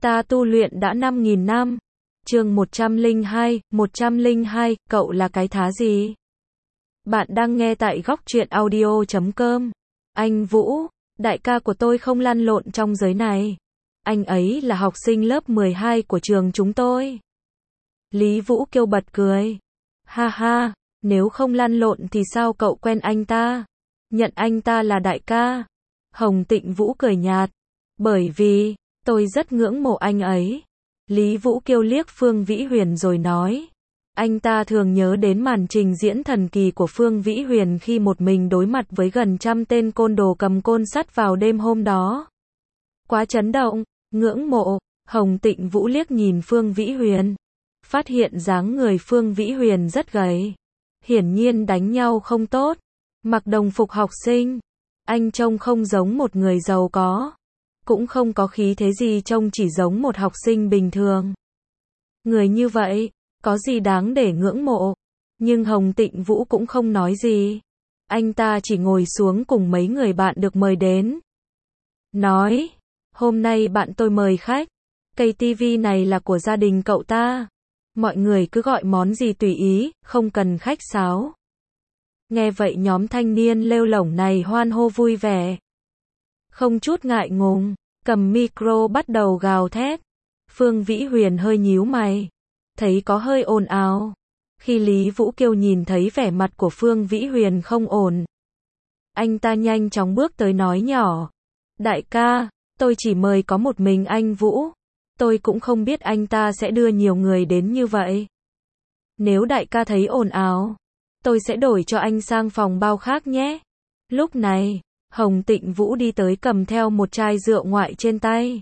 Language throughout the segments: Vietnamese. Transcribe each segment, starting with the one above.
Ta tu luyện đã 5.000 năm. Chương 102, cậu là cái thá gì? Bạn đang nghe tại góc truyện audio.com. Anh Vũ, đại ca của tôi không lăn lộn trong giới này. Anh ấy là học sinh lớp 12 của trường chúng tôi. Lý Vũ Kiêu bật cười. Ha ha, nếu không lăn lộn thì sao cậu quen anh ta? Nhận anh ta là đại ca. Hồng Tịnh Vũ cười nhạt. Bởi vì, tôi rất ngưỡng mộ anh ấy. Lý Vũ Kiêu liếc Phương Vĩ Huyền rồi nói. Anh ta thường nhớ đến màn trình diễn thần kỳ của Phương Vĩ Huyền khi một mình đối mặt với gần trăm tên côn đồ cầm côn sắt vào đêm hôm đó. Quá chấn động, ngưỡng mộ. Hồng Tịnh Vũ liếc nhìn Phương Vĩ Huyền. Phát hiện dáng người Phương Vĩ Huyền rất gầy. Hiển nhiên đánh nhau không tốt. Mặc đồng phục học sinh. Anh trông không giống một người giàu có. Cũng không có khí thế gì, trông chỉ giống một học sinh bình thường. Người như vậy, có gì đáng để ngưỡng mộ. Nhưng Hồng Tịnh Vũ cũng không nói gì. Anh ta chỉ ngồi xuống cùng mấy người bạn được mời đến. Nói, hôm nay bạn tôi mời khách. Cây tivi này là của gia đình cậu ta. Mọi người cứ gọi món gì tùy ý, không cần khách sáo. Nghe vậy nhóm thanh niên lêu lổng này hoan hô vui vẻ. Không chút ngại ngùng, cầm micro bắt đầu gào thét. Phương Vĩ Huyền hơi nhíu mày. Thấy có hơi ồn ào. Khi Lý Vũ Kiêu nhìn thấy vẻ mặt của Phương Vĩ Huyền không ổn. Anh ta nhanh chóng bước tới nói nhỏ. Đại ca, tôi chỉ mời có một mình anh Vũ. Tôi cũng không biết anh ta sẽ đưa nhiều người đến như vậy. Nếu đại ca thấy ồn ào, tôi sẽ đổi cho anh sang phòng bao khác nhé. Lúc này, Hồng Tịnh Vũ đi tới cầm theo một chai rượu ngoại trên tay.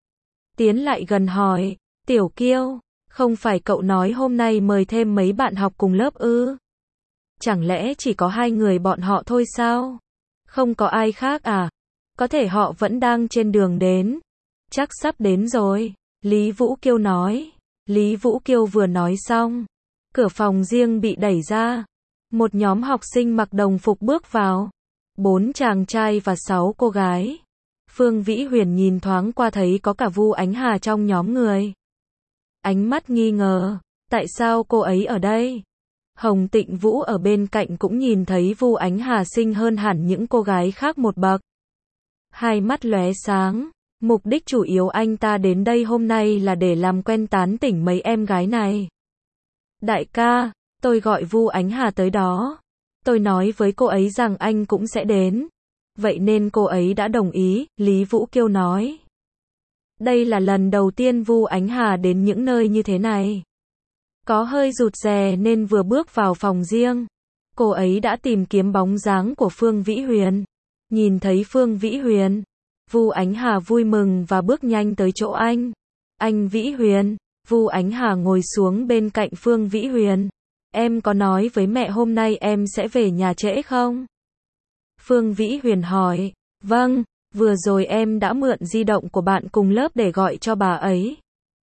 Tiến lại gần hỏi, Tiểu Kiêu, không phải cậu nói hôm nay mời thêm mấy bạn học cùng lớp ư? Chẳng lẽ chỉ có hai người bọn họ thôi sao? Không có ai khác à? Có thể họ vẫn đang trên đường đến. Chắc sắp đến rồi, Lý Vũ Kiêu nói. Lý Vũ Kiêu vừa nói xong, cửa phòng riêng bị đẩy ra. Một nhóm học sinh mặc đồng phục bước vào. 4 chàng trai và 6 cô gái. Phương Vĩ Huyền nhìn thoáng qua thấy có cả Vu Ánh Hà trong nhóm người. Ánh mắt nghi ngờ, tại sao cô ấy ở đây? Hồng Tịnh Vũ ở bên cạnh cũng nhìn thấy Vu Ánh Hà xinh hơn hẳn những cô gái khác một bậc. Hai mắt lóe sáng, mục đích chủ yếu anh ta đến đây hôm nay là để làm quen tán tỉnh mấy em gái này. Đại ca, tôi gọi Vu Ánh Hà tới đó. Tôi nói với cô ấy rằng anh cũng sẽ đến. Vậy nên cô ấy đã đồng ý, Lý Vũ Kiêu nói. Đây là lần đầu tiên Vu Ánh Hà đến những nơi như thế này. Có hơi rụt rè nên vừa bước vào phòng riêng. Cô ấy đã tìm kiếm bóng dáng của Phương Vĩ Huyền. Nhìn thấy Phương Vĩ Huyền, Vu Ánh Hà vui mừng và bước nhanh tới chỗ anh. Anh Vĩ Huyền, Vu Ánh Hà ngồi xuống bên cạnh Phương Vĩ Huyền. Em có nói với mẹ hôm nay em sẽ về nhà trễ không? Phương Vĩ Huyền hỏi. Vâng, vừa rồi em đã mượn di động của bạn cùng lớp để gọi cho bà ấy.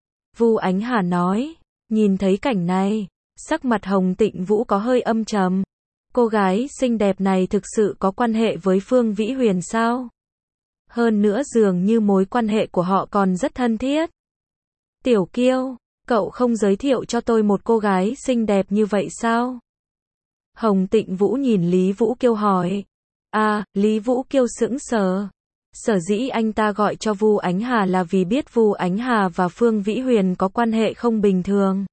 Vu Ánh Hà nói. Nhìn thấy cảnh này, sắc mặt Hồng Tịnh Vũ có hơi âm trầm. Cô gái xinh đẹp này thực sự có quan hệ với Phương Vĩ Huyền sao? Hơn nữa dường như mối quan hệ của họ còn rất thân thiết. Tiểu Kiêu, cậu không giới thiệu cho tôi một cô gái xinh đẹp như vậy sao? Hồng Tịnh Vũ nhìn Lý Vũ Kiêu hỏi. À, Lý Vũ Kiêu sững sờ. Sở dĩ anh ta gọi cho Vu Ánh Hà là vì biết Vu Ánh Hà và Phương Vĩ Huyền có quan hệ không bình thường.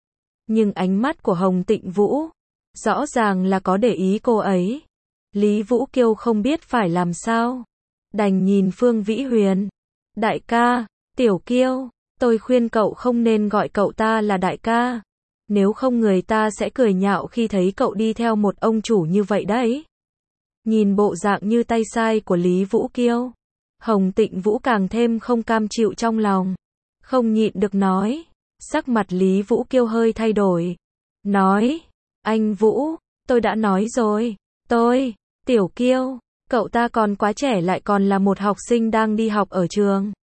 Nhưng ánh mắt của Hồng Tịnh Vũ, rõ ràng là có để ý cô ấy. Lý Vũ Kiêu không biết phải làm sao. Đành nhìn Phương Vĩ Huyền. Đại ca, Tiểu Kiêu, tôi khuyên cậu không nên gọi cậu ta là đại ca. Nếu không người ta sẽ cười nhạo khi thấy cậu đi theo một ông chủ như vậy đấy. Nhìn bộ dạng như tay sai của Lý Vũ Kiêu, Hồng Tịnh Vũ càng thêm không cam chịu trong lòng. Không nhịn được nói. Sắc mặt Lý Vũ Kiêu hơi thay đổi. Nói, anh Vũ, tôi đã nói rồi. Tiểu Kiêu, cậu ta còn quá trẻ lại còn là một học sinh đang đi học ở trường.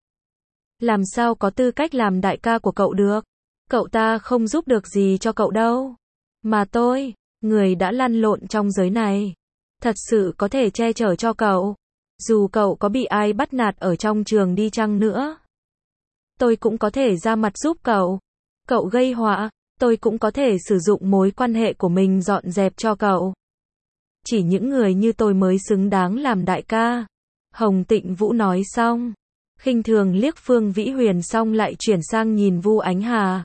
Làm sao có tư cách làm đại ca của cậu được? Cậu ta không giúp được gì cho cậu đâu. Mà tôi, người đã lăn lộn trong giới này, thật sự có thể che chở cho cậu. Dù cậu có bị ai bắt nạt ở trong trường đi chăng nữa. tôi cũng có thể ra mặt giúp cậu. Cậu gây họa, tôi cũng có thể sử dụng mối quan hệ của mình dọn dẹp cho cậu. Chỉ những người như tôi mới xứng đáng làm đại ca. Hồng Tịnh Vũ nói xong, khinh thường liếc Phương Vĩ Huyền xong lại chuyển sang nhìn Vu Ánh Hà.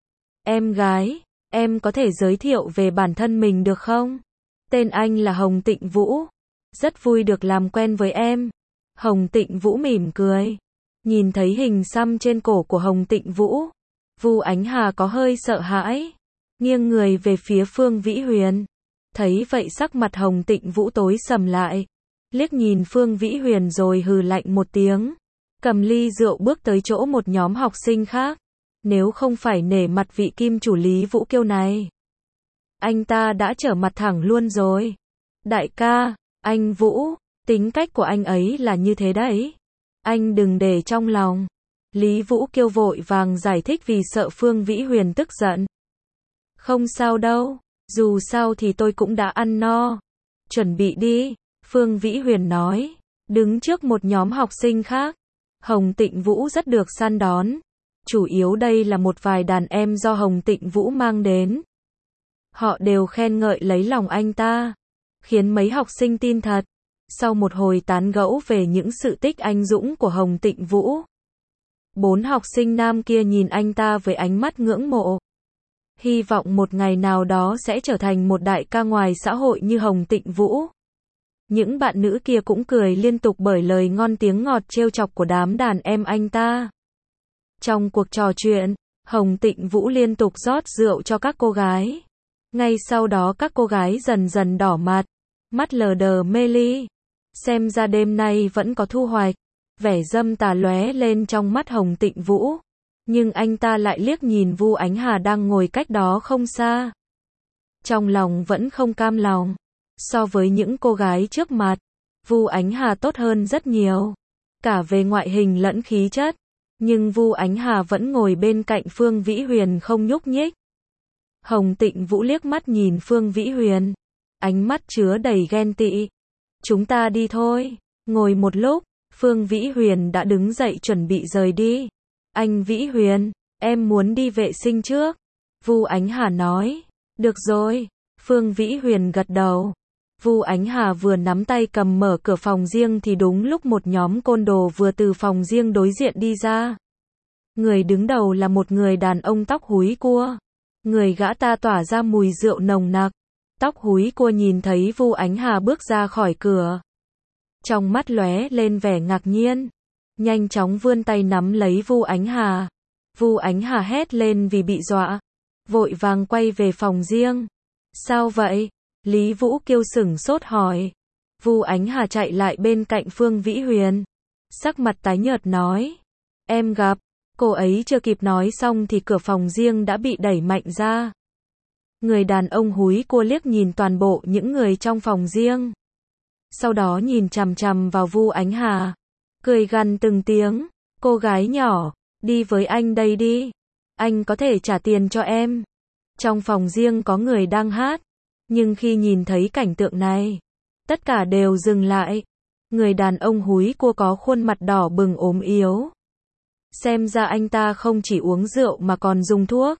Em gái, em có thể giới thiệu về bản thân mình được không? Tên anh là Hồng Tịnh Vũ. Rất vui được làm quen với em. Hồng Tịnh Vũ mỉm cười. Nhìn thấy hình xăm trên cổ của Hồng Tịnh Vũ, Vu Ánh Hà có hơi sợ hãi, nghiêng người về phía Phương Vĩ Huyền. Thấy vậy sắc mặt Hồng Tịnh Vũ tối sầm lại, liếc nhìn Phương Vĩ Huyền rồi hừ lạnh một tiếng, cầm ly rượu bước tới chỗ một nhóm học sinh khác. Nếu không phải nể mặt vị kim chủ Lý Vũ Kiêu này, anh ta đã trở mặt thẳng luôn rồi. Đại ca, anh Vũ, tính cách của anh ấy là như thế đấy. Anh đừng để trong lòng. Lý Vũ Kiêu vội vàng giải thích vì sợ Phương Vĩ Huyền tức giận. Không sao đâu, dù sao thì tôi cũng đã ăn no. Chuẩn bị đi, Phương Vĩ Huyền nói, đứng trước một nhóm học sinh khác. Hồng Tịnh Vũ rất được săn đón. Chủ yếu đây là một vài đàn em do Hồng Tịnh Vũ mang đến. Họ đều khen ngợi lấy lòng anh ta, khiến mấy học sinh tin thật. Sau một hồi tán gẫu về những sự tích anh dũng của Hồng Tịnh Vũ, 4 học sinh nam kia nhìn anh ta với ánh mắt ngưỡng mộ. Hy vọng một ngày nào đó sẽ trở thành một đại ca ngoài xã hội như Hồng Tịnh Vũ. Những bạn nữ kia cũng cười liên tục bởi lời ngon tiếng ngọt trêu chọc của đám đàn em anh ta. Trong cuộc trò chuyện, Hồng Tịnh Vũ liên tục rót rượu cho các cô gái. Ngay sau đó các cô gái dần dần đỏ mặt, mắt lờ đờ mê ly. Xem ra đêm nay vẫn có thu hoạch. Vẻ dâm tà lóe lên trong mắt Hồng Tịnh Vũ. Nhưng anh ta lại liếc nhìn Vu Ánh Hà đang ngồi cách đó không xa. Trong lòng vẫn không cam lòng. So với những cô gái trước mặt, Vu Ánh Hà tốt hơn rất nhiều. Cả về ngoại hình lẫn khí chất. Nhưng Vu Ánh Hà vẫn ngồi bên cạnh Phương Vĩ Huyền không nhúc nhích. Hồng Tịnh Vũ liếc mắt nhìn Phương Vĩ Huyền. Ánh mắt chứa đầy ghen tị. Chúng ta đi thôi. Ngồi một lúc, Phương Vĩ Huyền đã đứng dậy chuẩn bị rời đi. Anh Vĩ Huyền, em muốn đi vệ sinh trước. Vu Ánh Hà nói. Được rồi. Phương Vĩ Huyền gật đầu. Vu Ánh Hà vừa nắm tay cầm mở cửa phòng riêng thì đúng lúc một nhóm côn đồ vừa từ phòng riêng đối diện đi ra. Người đứng đầu là một người đàn ông tóc húi cua. Người gã ta tỏa ra mùi rượu nồng nặc. Tóc húi cua nhìn thấy Vu Ánh Hà bước ra khỏi cửa. Trong mắt lóe lên vẻ ngạc nhiên. Nhanh chóng vươn tay nắm lấy Vu Ánh Hà. Vu Ánh Hà hét lên vì bị dọa. Vội vàng quay về phòng riêng. Sao vậy? Lý Vũ Kiêu sửng sốt hỏi. Vu Ánh Hà chạy lại bên cạnh Phương Vĩ Huyền. Sắc mặt tái nhợt nói. Em gặp. Cô ấy chưa kịp nói xong thì cửa phòng riêng đã bị đẩy mạnh ra. Người đàn ông húi cua liếc nhìn toàn bộ những người trong phòng riêng. Sau đó nhìn chằm chằm vào Vu Ánh Hà. Cười gằn từng tiếng. Cô gái nhỏ, đi với anh đây đi. Anh có thể trả tiền cho em. Trong phòng riêng có người đang hát. Nhưng khi nhìn thấy cảnh tượng này, tất cả đều dừng lại. Người đàn ông húi cua có khuôn mặt đỏ bừng ốm yếu. Xem ra anh ta không chỉ uống rượu mà còn dùng thuốc.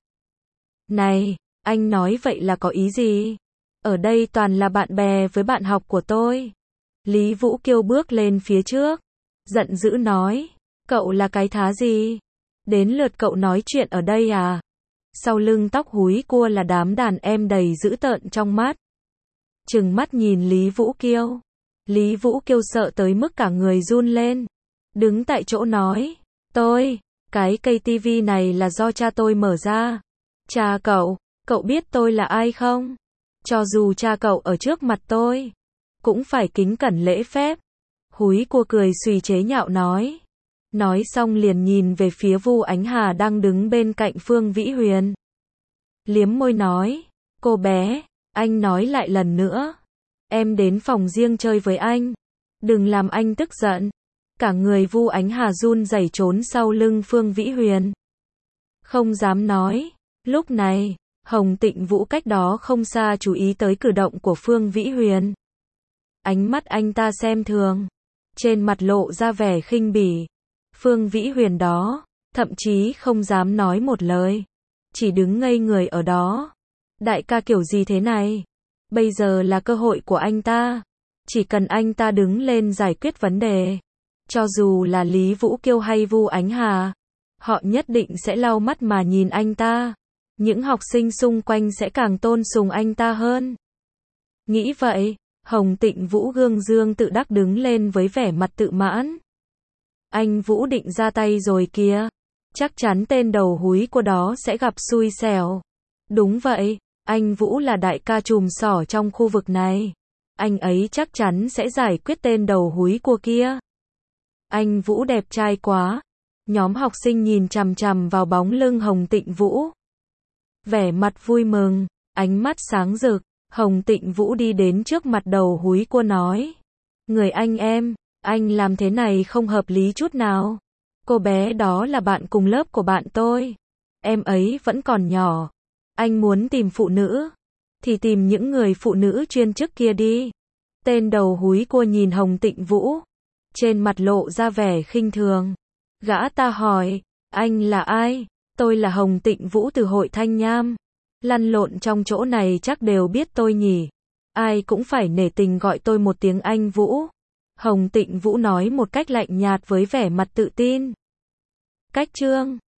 Này, anh nói vậy là có ý gì? Ở đây toàn là bạn bè với bạn học của tôi. Lý Vũ Kiêu bước lên phía trước. Giận dữ nói. Cậu là cái thá gì? Đến lượt cậu nói chuyện ở đây à? Sau lưng tóc húi cua là đám đàn em đầy dữ tợn trong mắt. Trừng mắt nhìn Lý Vũ Kiêu. Lý Vũ Kiêu sợ tới mức cả người run lên. Đứng tại chỗ nói. Cái cây tivi này là do cha tôi mở ra. Cha cậu biết tôi là ai không? Cho dù cha cậu ở trước mặt tôi, cũng phải kính cẩn lễ phép. Húi cua cười xùy chế nhạo nói. Nói xong liền nhìn về phía Vu Ánh Hà đang đứng bên cạnh Phương Vĩ Huyền. Liếm môi nói. Cô bé, anh nói lại lần nữa. Em đến phòng riêng chơi với anh. Đừng làm anh tức giận. Cả người Vu Ánh Hà run rẩy trốn sau lưng Phương Vĩ Huyền. Không dám nói. Lúc này, Hồng Tịnh Vũ cách đó không xa chú ý tới cử động của Phương Vĩ Huyền. Ánh mắt anh ta xem thường. Trên mặt lộ ra vẻ khinh bỉ. Phương Vĩ Huyền đó, thậm chí không dám nói một lời, chỉ đứng ngây người ở đó. Đại ca kiểu gì thế này? Bây giờ là cơ hội của anh ta. Chỉ cần anh ta đứng lên giải quyết vấn đề. Cho dù là Lý Vũ Kiêu hay Vu Ánh Hà, họ nhất định sẽ lau mắt mà nhìn anh ta. Những học sinh xung quanh sẽ càng tôn sùng anh ta hơn. Nghĩ vậy, Hồng Tịnh Vũ gương dương tự đắc đứng lên với vẻ mặt tự mãn. Anh Vũ định ra tay rồi kìa. Chắc chắn tên đầu húi của đó sẽ gặp xui xẻo. Đúng vậy, anh Vũ là đại ca chùm xỏ trong khu vực này. Anh ấy chắc chắn sẽ giải quyết tên đầu húi của kia. Anh Vũ đẹp trai quá. Nhóm học sinh nhìn chằm chằm vào bóng lưng Hồng Tịnh Vũ. Vẻ mặt vui mừng, ánh mắt sáng rực. Hồng Tịnh Vũ đi đến trước mặt đầu húi cua nói. Người anh em, anh làm thế này không hợp lý chút nào. Cô bé đó là bạn cùng lớp của bạn tôi. Em ấy vẫn còn nhỏ. Anh muốn tìm phụ nữ, thì tìm những người phụ nữ chuyên chức kia đi. Tên đầu húi cua nhìn Hồng Tịnh Vũ. Trên mặt lộ ra vẻ khinh thường. Gã ta hỏi, anh là ai? Tôi là Hồng Tịnh Vũ từ hội Thanh Nham. Lăn lộn trong chỗ này chắc đều biết tôi nhỉ. Ai cũng phải nể tình gọi tôi một tiếng anh Vũ. Hồng Tịnh Vũ nói một cách lạnh nhạt với vẻ mặt tự tin. Cách chương